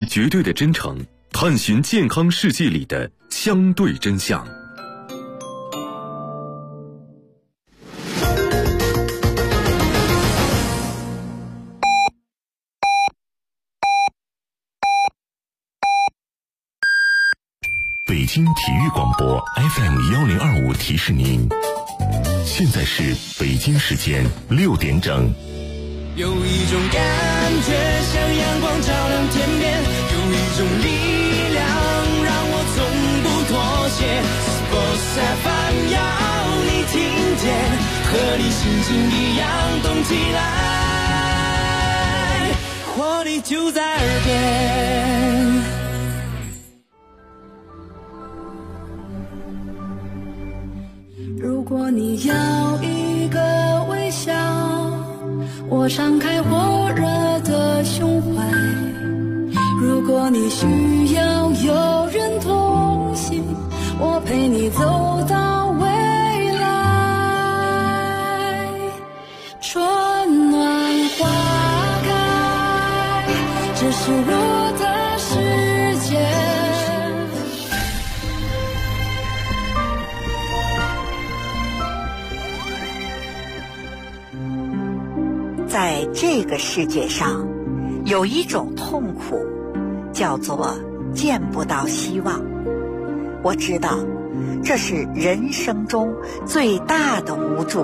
绝对的真诚，探寻健康世界里的相对真相。北京体育广播 FM1025 提示您，现在是北京时间6点整。 有一种感觉像阳光照亮天边，有一种力量让我从不妥协。Sports FM 要你听见，和你心情一样动起来，活力就在耳边。 如果你要一个微笑，我敞开火热的胸怀。如果你需要有人同行，我陪你走到未来。春暖花开，这是我的世界。 在这个世界上，有一种痛苦，叫做见不到希望。我知道，这是人生中最大的无助。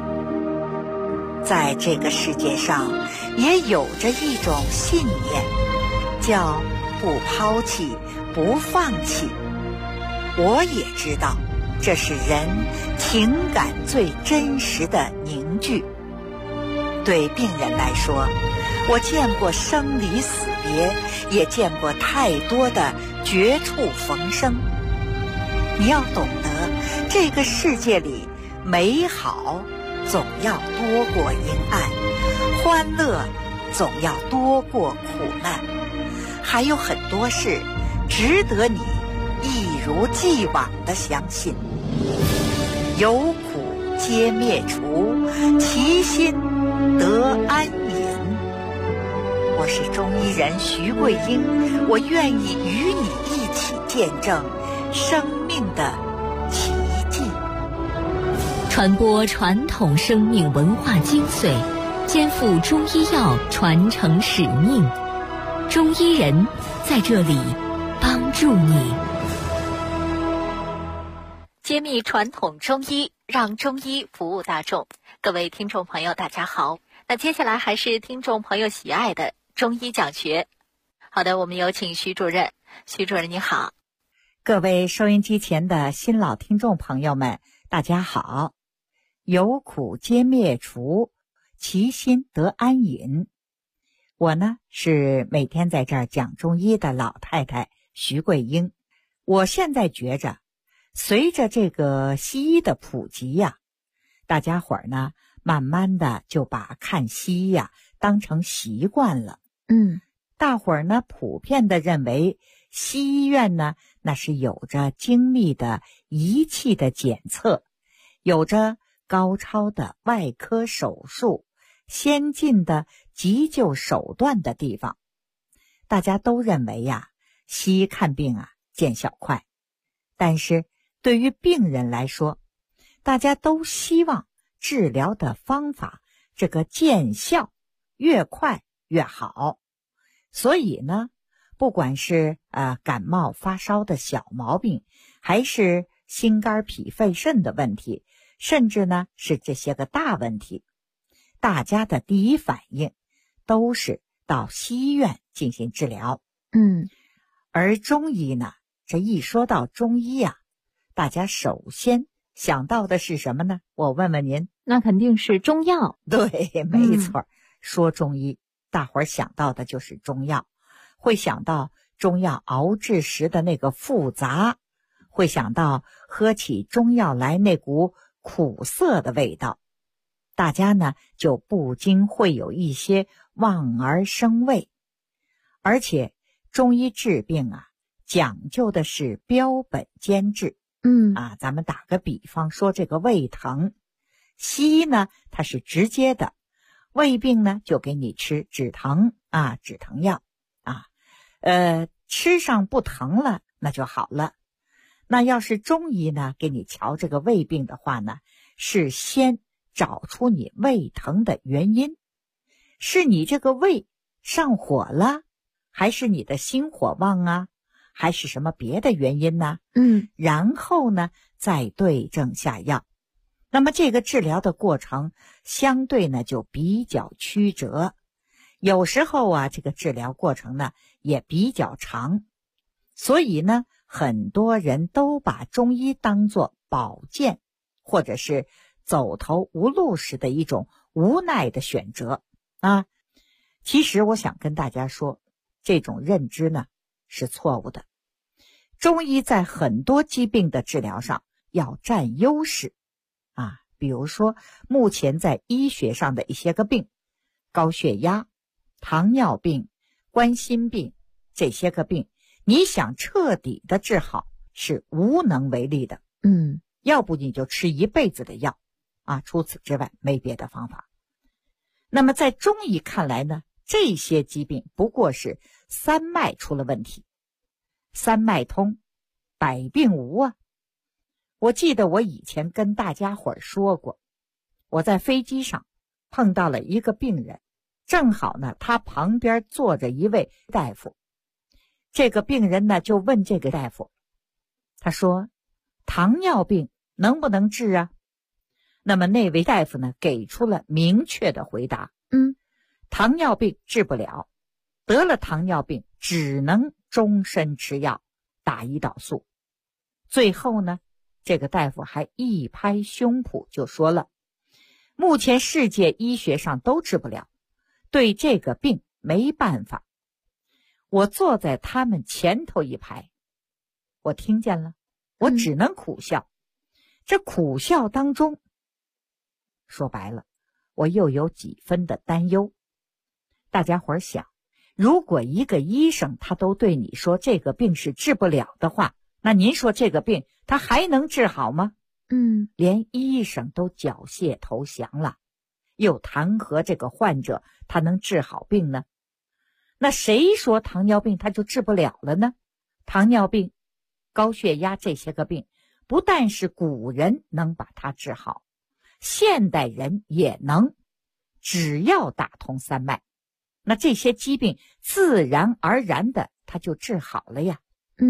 在这个世界上，也有着一种信念，叫不抛弃，不放弃。我也知道，这是人情感最真实的凝聚。对病人来说，我见过生离死别，也见过太多的绝处逢生。你要懂得，这个世界里美好总要多过阴暗，欢乐总要多过苦难，还有很多事值得你一如既往地相信。有苦皆灭除，其心得安隐。我是中医人徐桂英，我愿意与你一起见证生命的奇迹， 传播传统生命文化精髓，肩负中医药传承使命。中医人在这里帮助你，揭秘传统中医，让中医服务大众。各位听众朋友大家好，那接下来还是听众朋友喜爱的中医讲学。好的，我们有请徐主任。徐主任你好。 各位收音机前的新老听众朋友们大家好。有苦皆灭除，其心得安隐。我呢是每天在这儿讲中医的老太太徐桂英。我现在觉着，随着这个西医的普及呀，大家伙儿呢慢慢的就把看西医呀当成习惯了。大伙儿呢普遍的认为西医院呢那是有着精密的仪器的检测，有着高超的外科手术，先进的急救手段的地方。大家都认为呀，西医看病啊见效快，但是对于病人来说，大家都希望治疗的方法这个见效越快越好。所以呢，不管是感冒发烧的小毛病，还是心肝脾肺肾的问题，甚至呢是这些个大问题，大家的第一反应都是到西医院进行治疗。而中医呢，这一说到中医啊，大家首先想到的是什么呢？我问问您。 那肯定是中药。 对，没错。说中医，大伙儿想到的就是中药，会想到中药熬制时的那个复杂，会想到喝起中药来那股苦涩的味道，大家呢就不禁会有一些望而生畏。而且中医治病啊，讲究的是标本兼治。咱们打个比方说这个胃疼，西医呢它是直接的，胃病呢就给你吃止疼药吃上不疼了，那就好了。那要是中医呢，给你瞧这个胃病的话呢，是先找出你胃疼的原因，是你这个胃上火了，还是你的心火旺啊，还是什么别的原因呢？然后呢，再对症下药。那么这个治疗的过程相对呢就比较曲折，有时候啊这个治疗过程呢也比较长，所以呢很多人都把中医当作保健或者是走投无路时的一种无奈的选择啊。其实我想跟大家说，这种认知呢是错误的。中医在很多疾病的治疗上要占优势啊，比如说目前在医学上的一些个病，高血压、糖尿病、冠心病，这些个病你想彻底的治好是无能为力的。要不你就吃一辈子的药啊，除此之外没别的方法。那么在中医看来呢，这些疾病不过是三脉出了问题，三脉通，百病无啊。我记得我以前跟大家伙儿说过，我在飞机上碰到了一个病人，正好呢他旁边坐着一位大夫。这个病人呢就问这个大夫，他说糖尿病能不能治啊？那么那位大夫呢给出了明确的回答，糖尿病治不了，得了糖尿病只能终身吃药，打胰岛素。最后呢这个大夫还一拍胸脯就说了，目前世界医学上都治不了，对这个病没办法。我坐在他们前头一排，我听见了，我只能苦笑。这苦笑当中，说白了，我又有几分的担忧。大家伙儿想，如果一个医生他都对你说这个病是治不了的话，那您说这个病他还能治好吗？连医生都缴械投降了，又谈何这个患者他能治好病呢？那谁说糖尿病他就治不了了呢？糖尿病、高血压这些个病，不但是古人能把它治好，现代人也能，只要打通三脉，那这些疾病自然而然的它就治好了呀。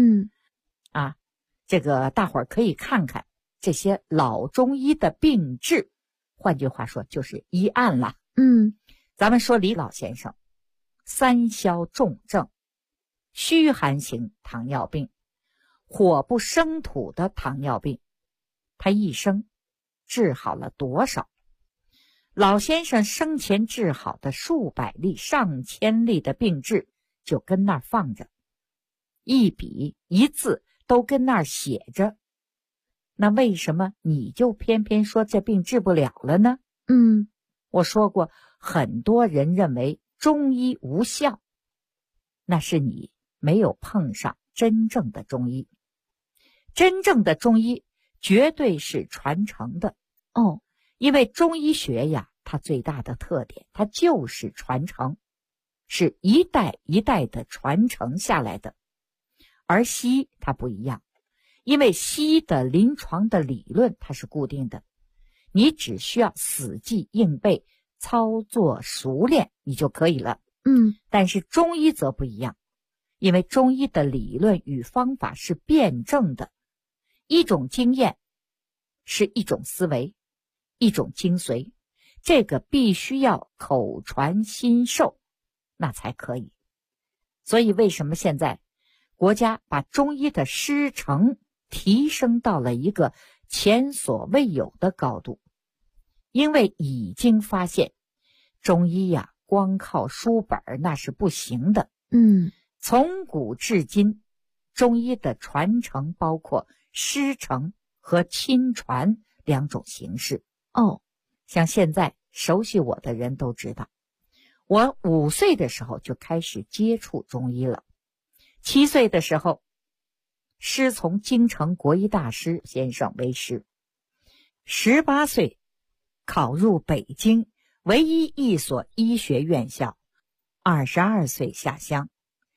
这个大伙儿可以看看这些老中医的病治，换句话说就是医案了。咱们说李老先生，三消重症，虚寒型糖尿病，火不生土的糖尿病，他一生治好了多少？老先生生前治好的数百例、上千例的病治就跟那儿放着，一笔一字都跟那儿写着。那为什么你就偏偏说这病治不了了呢？我说过，很多人认为中医无效，那是你没有碰上真正的中医。真正的中医绝对是传承的因为中医学呀，它最大的特点，它就是传承，是一代一代的传承下来的。而西医它不一样，因为西医的临床的理论它是固定的，你只需要死记硬背，操作熟练你就可以了。但是中医则不一样，因为中医的理论与方法是辩证的，一种经验是一种思维，一种精髓，这个必须要口传心授，那才可以。所以为什么现在国家把中医的师承提升到了一个前所未有的高度？因为已经发现中医呀，光靠书本那是不行的。从古至今，中医的传承包括师承和亲传两种形式。像现在熟悉我的人都知道，我5岁的时候就开始接触中医了。7岁的时候，师从京城国医大师先生为师。18岁考入北京唯一一所医学院校，22岁下乡。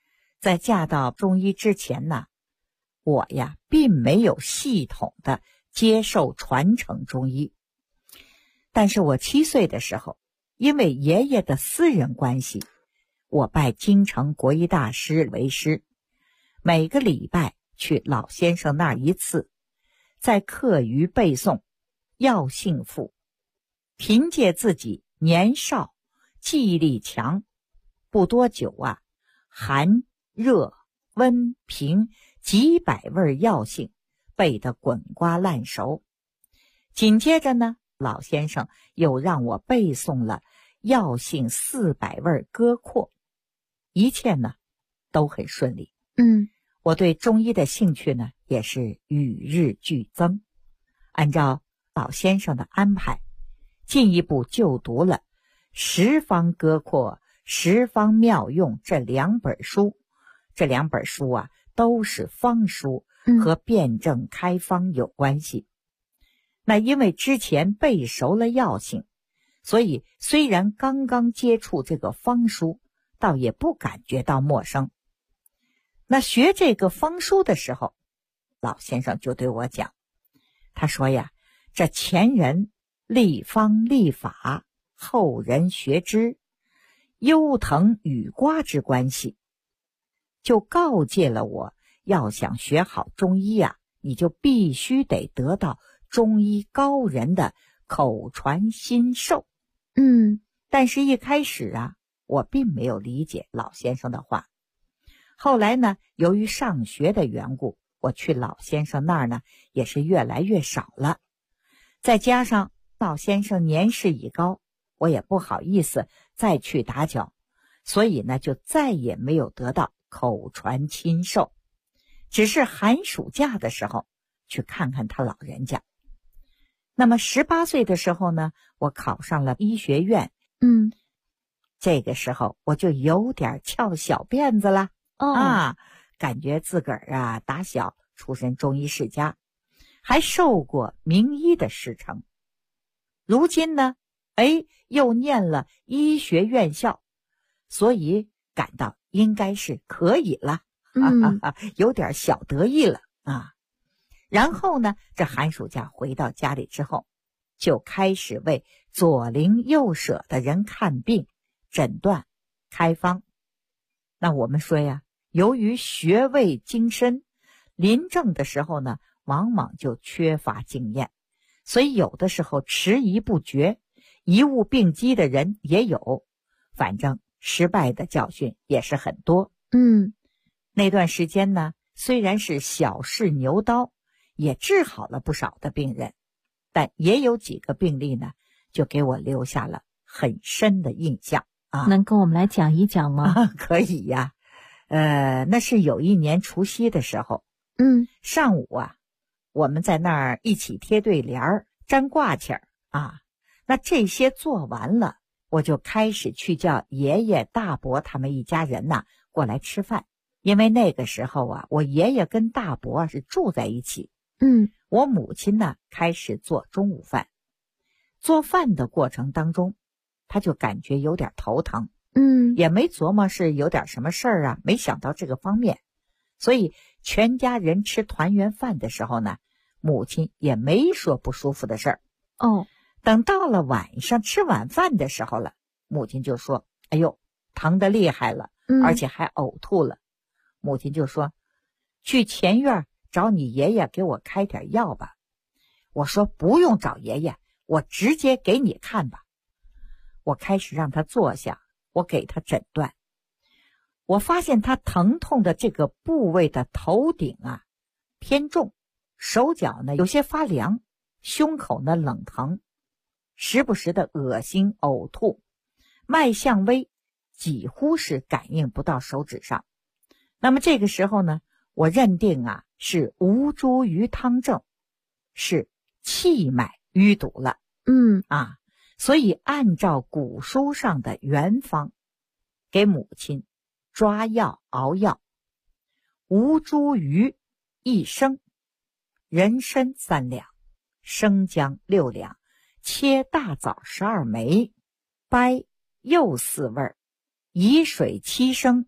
在嫁到中医之前呢，我呀并没有系统的接受传承中医。但是我7岁的时候，因为爷爷的私人关系，我拜京城国医大师为师，每个礼拜去老先生那儿1次，在课余背诵药性赋，凭借自己年少记忆力强，不多久啊，寒热温平几百味药性背得滚瓜烂熟。紧接着呢，老先生又让我背诵了药性400味歌括，一切呢都很顺利。我对中医的兴趣呢也是与日俱增。按照老先生的安排，进一步就读了《十方歌括》《十方妙用》这2本书。这2本书啊都是方书，和辩证开方有关系。那因为之前背熟了药性，所以虽然刚刚接触这个方书，倒也不感觉到陌生。那学这个方书的时候，老先生就对我讲，他说呀，这前人立方立法，后人学之，优藤与瓜之关系，就告诫了我，要想学好中医啊，你就必须得得到中医高人的口传心授。但是一开始啊，我并没有理解老先生的话。后来呢，由于上学的缘故，我去老先生那儿呢也是越来越少了。再加上老先生年事已高，我也不好意思再去打搅，所以呢就再也没有得到口传亲授，只是寒暑假的时候去看看他老人家。那么18岁的时候呢，我考上了医学院。这个时候我就有点翘小辫子了。感觉自个儿啊打小出身中医世家，还受过名医的师承。如今呢，又念了医学院校，所以感到应该是可以了，有点小得意了啊。然后呢，这寒暑假回到家里之后，就开始为左邻右舍的人看病、诊断、开方。那我们说呀，由于学味精深，临症的时候呢，往往就缺乏经验，所以有的时候迟疑不决，贻误病机的人也有，反正失败的教训也是很多。那段时间呢，虽然是小试牛刀，也治好了不少的病人，但也有几个病例呢，就给我留下了很深的印象啊。 能跟我们来讲一讲吗？ 可以呀。那是有一年除夕的时候，上午啊，我们在那儿一起贴对联儿、粘挂签儿啊。那这些做完了，我就开始去叫爷爷、大伯他们一家人呐过来吃饭。因为那个时候啊，我爷爷跟大伯是住在一起。我母亲呢开始做中午饭。做饭的过程当中，他就感觉有点头疼。也没琢磨是有点什么事儿啊，没想到这个方面。所以全家人吃团圆饭的时候呢，母亲也没说不舒服的事儿。等到了晚上吃晚饭的时候了，母亲就说，哎呦，疼得厉害了，而且还呕吐了。母亲就说，去前院找你爷爷给我开点药吧。我说不用找爷爷，我直接给你看吧。我开始让他坐下，我给他诊断。我发现他疼痛的这个部位的头顶啊偏重，手脚呢有些发凉，胸口呢冷疼，时不时的恶心呕吐，脉象微，几乎是感应不到手指上。那么这个时候呢，我认定啊是吴茱萸汤症，是气脉淤堵了。所以按照古书上的原方，给母亲抓药熬药。吴茱萸1升，人参3两，生姜6两，切大枣12枚，掰柚4味，以水7升，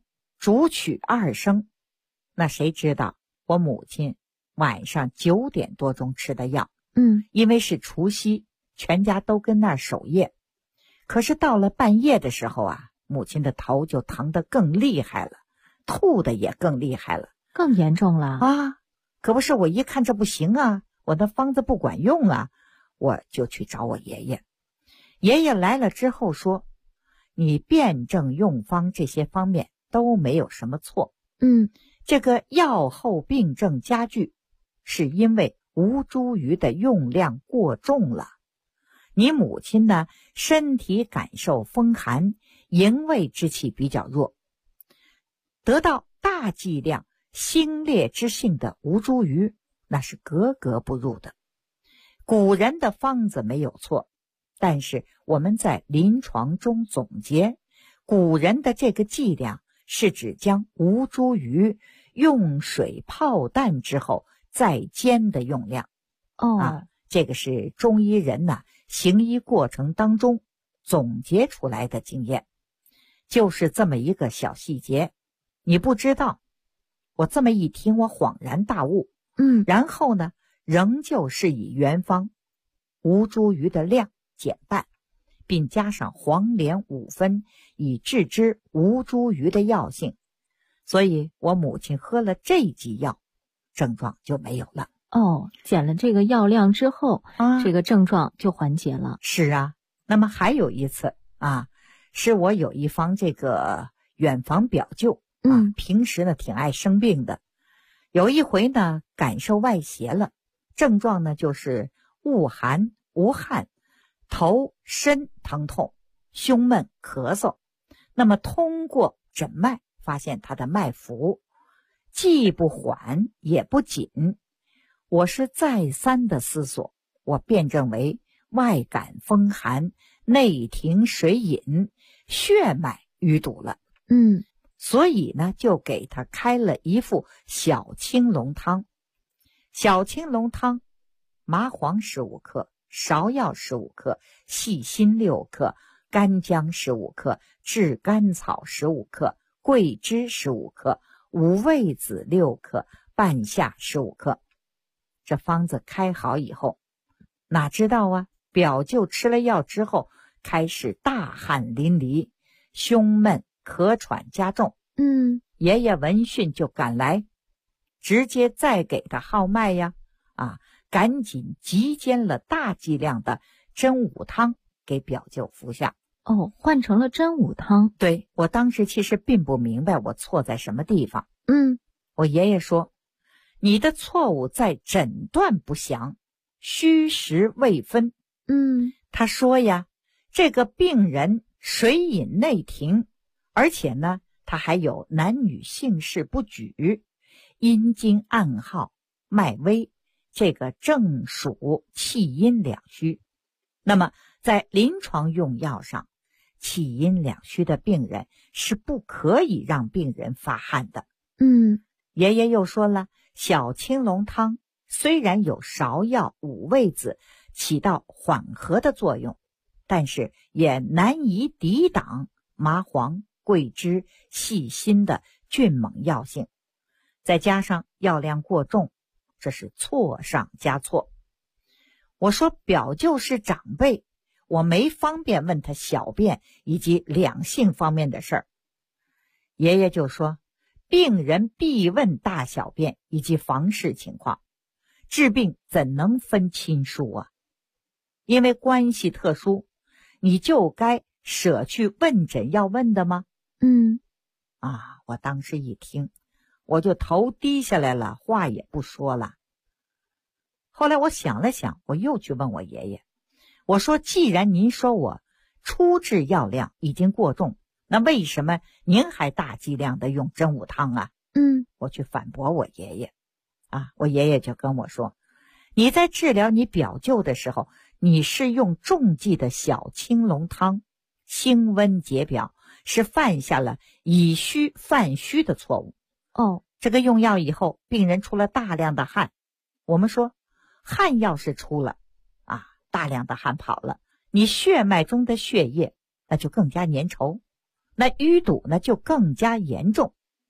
主曲2声。那谁知道我母亲晚上9点多钟吃的药，因为是除夕，全家都跟那儿守夜。可是到了半夜的时候啊，母亲的头就疼得更厉害了，吐的也更厉害了， 更严重了啊！可不是，我一看这不行啊，我的方子不管用啊，我就去找我爷爷。爷爷来了之后说，你辩证用方这些方面都没有什么错，这个药后病症加剧，是因为吴茱萸的用量过重了。你母亲呢，身体感受风寒，营卫之气比较弱，得到大剂量兴烈之性的吴茱萸，那是格格不入的。古人的方子没有错，但是我们在临床中总结，古人的这个剂量是指将吴茱萸用水泡淡之后再煎的用量。这个是中医人呢行医过程当中总结出来的经验，就是这么一个小细节，你不知道。我这么一听，我恍然大悟。然后呢，仍旧是以原方吴茱萸的量减半，并加上黄连5分，以制之吴茱萸的药性。所以我母亲喝了这剂药，症状就没有了。 减了这个药量之后，这个症状就缓解了。 是啊，那么还有一次啊，是我有一方这个远房表舅平时呢挺爱生病的。有一回呢，感受外邪了，症状呢就是恶寒无汗，头身疼痛，胸闷咳嗽。那么通过诊脉发现他的脉浮，既不缓也不紧。我是再三的思索，我辩证为外感风寒，内停水饮，血脉淤堵了。所以呢，就给他开了一副小青龙汤。小青龙汤，麻黄15克，芍药15克，细辛6克，干姜15克，炙甘草15克，桂枝15克，五味子6克，半夏15克。这方子开好以后，哪知道啊，表舅吃了药之后开始大汗淋漓，胸闷咳喘加重。爷爷闻讯就赶来，直接再给他号脉呀，赶紧急煎了大剂量的真武汤给表舅服下。 换成了真武汤。 对，我当时其实并不明白我错在什么地方。我爷爷说，你的错误在诊断不详，虚实未分。他说呀，这个病人水饮内停，而且呢他还有男女性事不举，阴经暗耗，脉微，这个正属气阴两虚。那么在临床用药上，气阴两虚的病人是不可以让病人发汗的。爷爷又说了，小青龙汤虽然有芍药五味子起到缓和的作用，但是也难以抵挡麻黄桂枝细辛的峻猛药性，再加上药量过重，这是错上加错。我说表舅是长辈，我没方便问他小便以及两性方面的事儿。爷爷就说，病人必问大小便以及房事情况，治病怎能分亲疏啊？因为关系特殊，你就该舍去问诊要问的吗？我当时一听，我就头低下来了，话也不说了。后来我想了想，我又去问我爷爷，我说既然您说我初治药量已经过重，那为什么您还大剂量的用真武汤啊？我去反驳我爷爷我爷爷就跟我说，你在治疗你表舅的时候，你是用重剂的小青龙汤，清温解表，是犯下了以虚犯虚的错误。这个用药以后，病人出了大量的汗，我们说汗药是出了大量的汗跑了，你血脉中的血液那就更加粘稠，那淤堵呢就更加严重，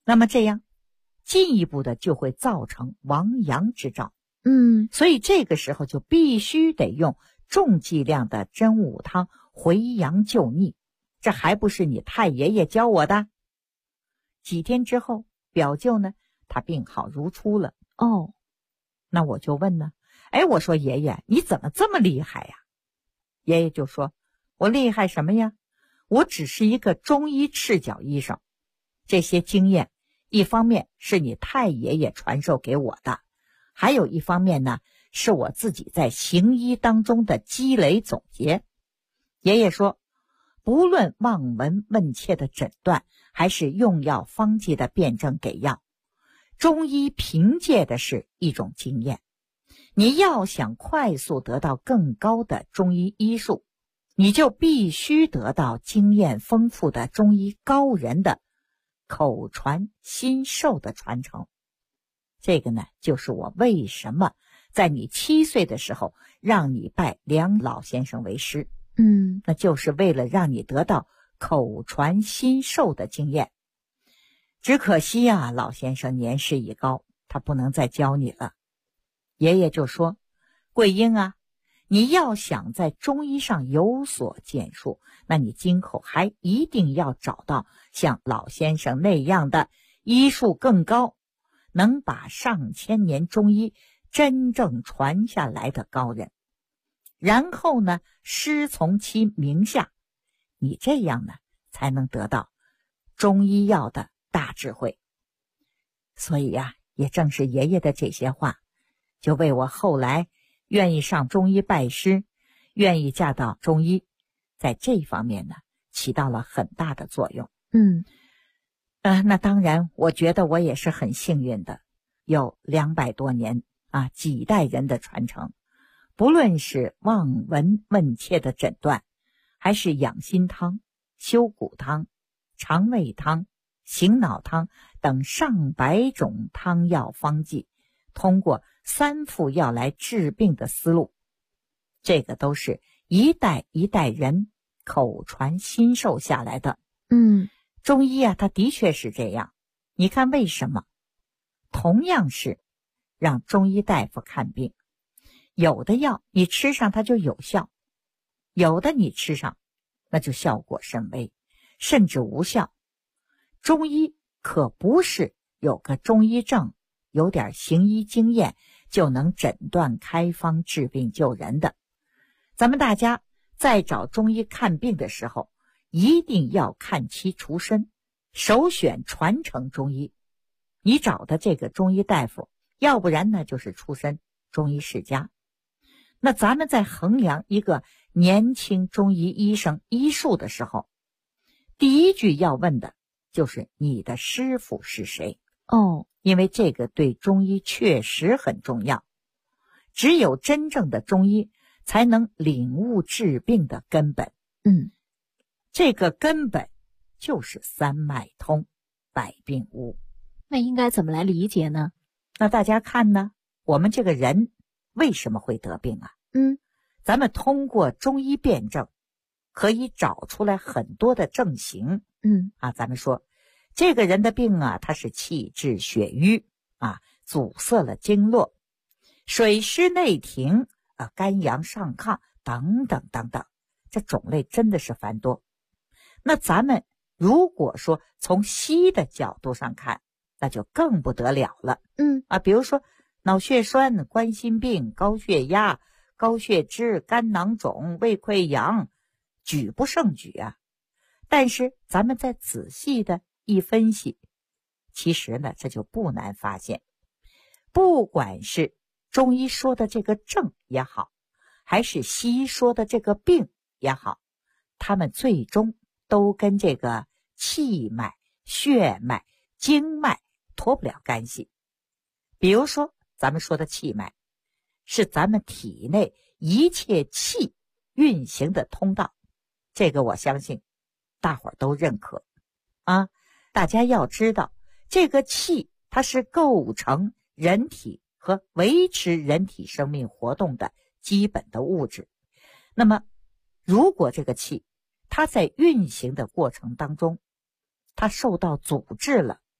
那么这样进一步的就会造成亡羊之兆。所以这个时候就必须得用重剂量的真武汤回阳救逆，这还不是你太爷爷教我的。几天之后，表舅呢，他病好如初了。那我就问呢，我说爷爷你怎么这么厉害呀？爷爷就说，我厉害什么呀？我只是一个中医赤脚医生，这些经验一方面是你太爷爷传授给我的，还有一方面呢，是我自己在行医当中的积累总结。爷爷说，不论望闻问切的诊断，还是用药方剂的辩证给药，中医凭借的是一种经验。你要想快速得到更高的中医医术，你就必须得到经验丰富的中医高人的口传心授的传承。这个呢，就是我为什么在你7岁的时候让你拜梁老先生为师。那就是为了让你得到口传心授的经验。只可惜啊，老先生年事已高，他不能再教你了。爷爷就说，桂英啊，你要想在中医上有所建树，那你今后还一定要找到像老先生那样的医术更高，能把上千年中医真正传下来的高人，然后呢，师从其名下，你这样呢，才能得到中医药的大智慧。所以呀，也正是爷爷的这些话，就为我后来愿意上中医拜师，愿意嫁到中医，在这方面呢，起到了很大的作用。那当然，我觉得我也是很幸运的，有200多年啊，几代人的传承。不论是望闻问切的诊断，还是养心汤、修骨汤、肠胃汤、醒脑汤等上百种汤药方剂，通过3副药来治病的思路，这个都是一代一代人口传心授下来的。中医啊，它的确是这样。你看为什么？同样是让中医大夫看病，有的药你吃上它就有效，有的你吃上那就效果甚微，甚至无效。中医可不是有个中医证，有点行医经验就能诊断开方治病救人的。咱们大家在找中医看病的时候，一定要看其出身，首选传承中医。你找的这个中医大夫，要不然呢就是出身中医世家。那咱们在衡量一个年轻中医医生医术的时候，第一句要问的就是你的师傅是谁。因为这个对中医确实很重要。只有真正的中医才能领悟治病的根本。这个根本就是3脉通，百病无。 那应该怎么来理解呢？ 那大家看呢，我们这个人为什么会得病啊？咱们通过中医辩证可以找出来很多的症型。咱们说这个人的病啊，他是气滞血瘀啊，阻塞了经络，水湿内停啊，肝阳上亢等等等等，这种类真的是繁多。那咱们如果说从西医的角度上看，那就更不得了了。比如说脑血栓、冠心病、高血压、高血脂、肝囊肿、胃溃疡，举不胜举啊。但是咱们再仔细的一分析，其实呢，这就不难发现，不管是中医说的这个症也好，还是西医说的这个病也好，他们最终都跟这个气脉、血脉、经脉脱不了干系。比如说咱们说的气脉，是咱们体内一切气运行的通道，这个我相信大伙儿都认可啊。大家要知道，这个气它是构成人体和维持人体生命活动的基本的物质。那么如果这个气它在运行的过程当中，它受到阻滞了，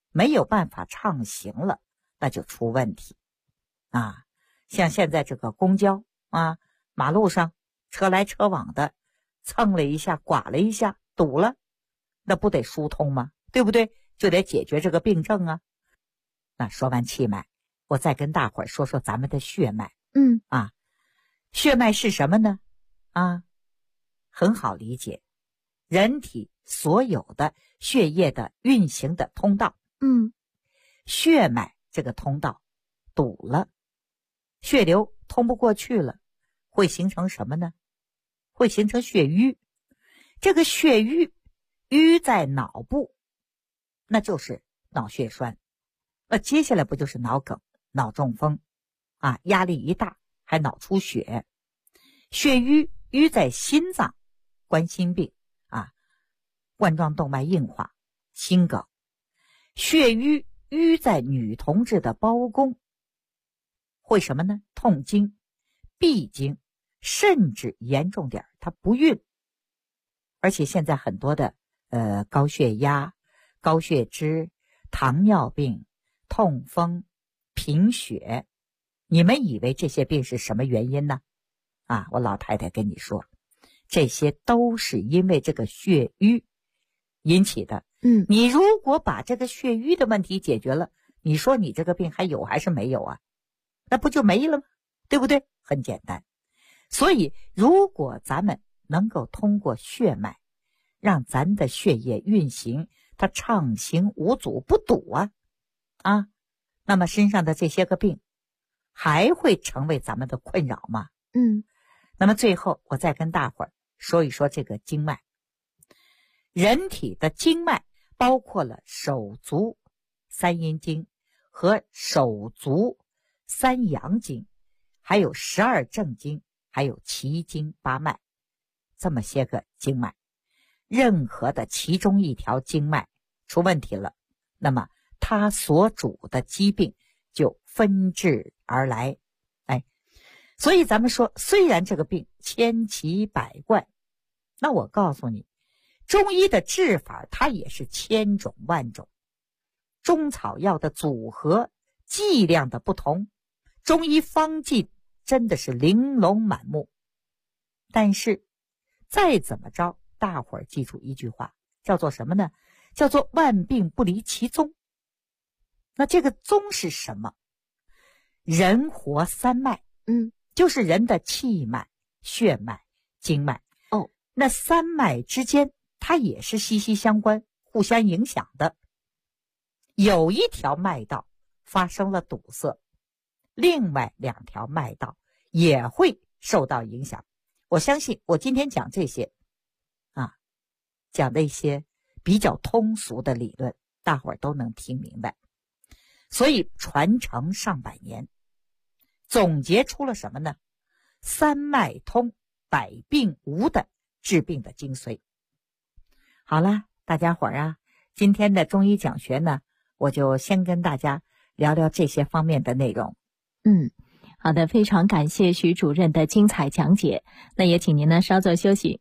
没有办法畅行了，那就出问题啊。像现在这个公交啊，马路上车来车往的，蹭了一下，剐了一下，堵了，那不得疏通吗？对不对？就得解决这个病症啊。那说完气脉，我再跟大伙儿说说咱们的血脉。血脉是什么呢？很好理解，人体所有的血液的运行的通道。血脉这个通道堵了，血流通不过去了，会形成什么呢？会形成血瘀。这个血瘀在脑部，那就是脑血栓。接下来不就是脑梗、脑中风啊？压力一大还脑出血。血瘀在心脏，冠心病啊，冠状动脉硬化、心梗。血瘀在女同志的包宫，会什么呢？痛经、闭经，甚至严重点她不孕。而且现在很多的高血压、高血脂、糖尿病、痛风、贫血，你们以为这些病是什么原因呢？我老太太跟你说，这些都是因为这个血瘀引起的。你如果把这个血瘀的问题解决了，你说你这个病还有还是没有啊？那不就没了吗？对不对？很简单。所以如果咱们能够通过血脉让咱的血液运行，它畅行无阻，不堵那么身上的这些个病还会成为咱们的困扰吗？那么最后我再跟大伙儿说一说这个经脉。人体的经脉包括了手足三阴经和手足三阳经，还有12正经，还有奇经八脉，这么些个经脉。任何的其中一条经脉出问题了，那么它所主的疾病就纷至而来。所以咱们说，虽然这个病千奇百怪，那我告诉你，中医的治法它也是千种万种，中草药的组合、剂量的不同，中医方剂真的是玲珑满目。但是再怎么着，大伙儿记住一句话，叫做什么呢？叫做万病不离其宗。那这个宗是什么？人活三脉，就是人的气脉、血脉、经脉。那三脉之间它也是息息相关，互相影响的。有一条脉道发生了堵塞，另外2条脉道也会受到影响。我相信我今天讲这些讲的一些比较通俗的理论，大伙儿都能听明白。所以传承上百年，总结出了什么呢？三脉通，百病无的治病的精髓。好了，大家伙儿今天的中医讲学呢，我就先跟大家聊聊这些方面的内容。 好的，非常感谢徐主任的精彩讲解。那也请您呢稍作休息。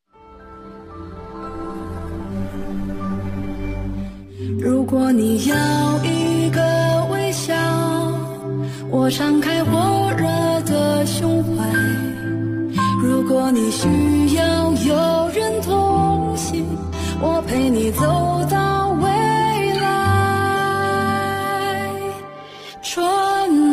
如果你要一个微笑，我敞开火热的胸怀。如果你需要有人同行，我陪你走到未来。春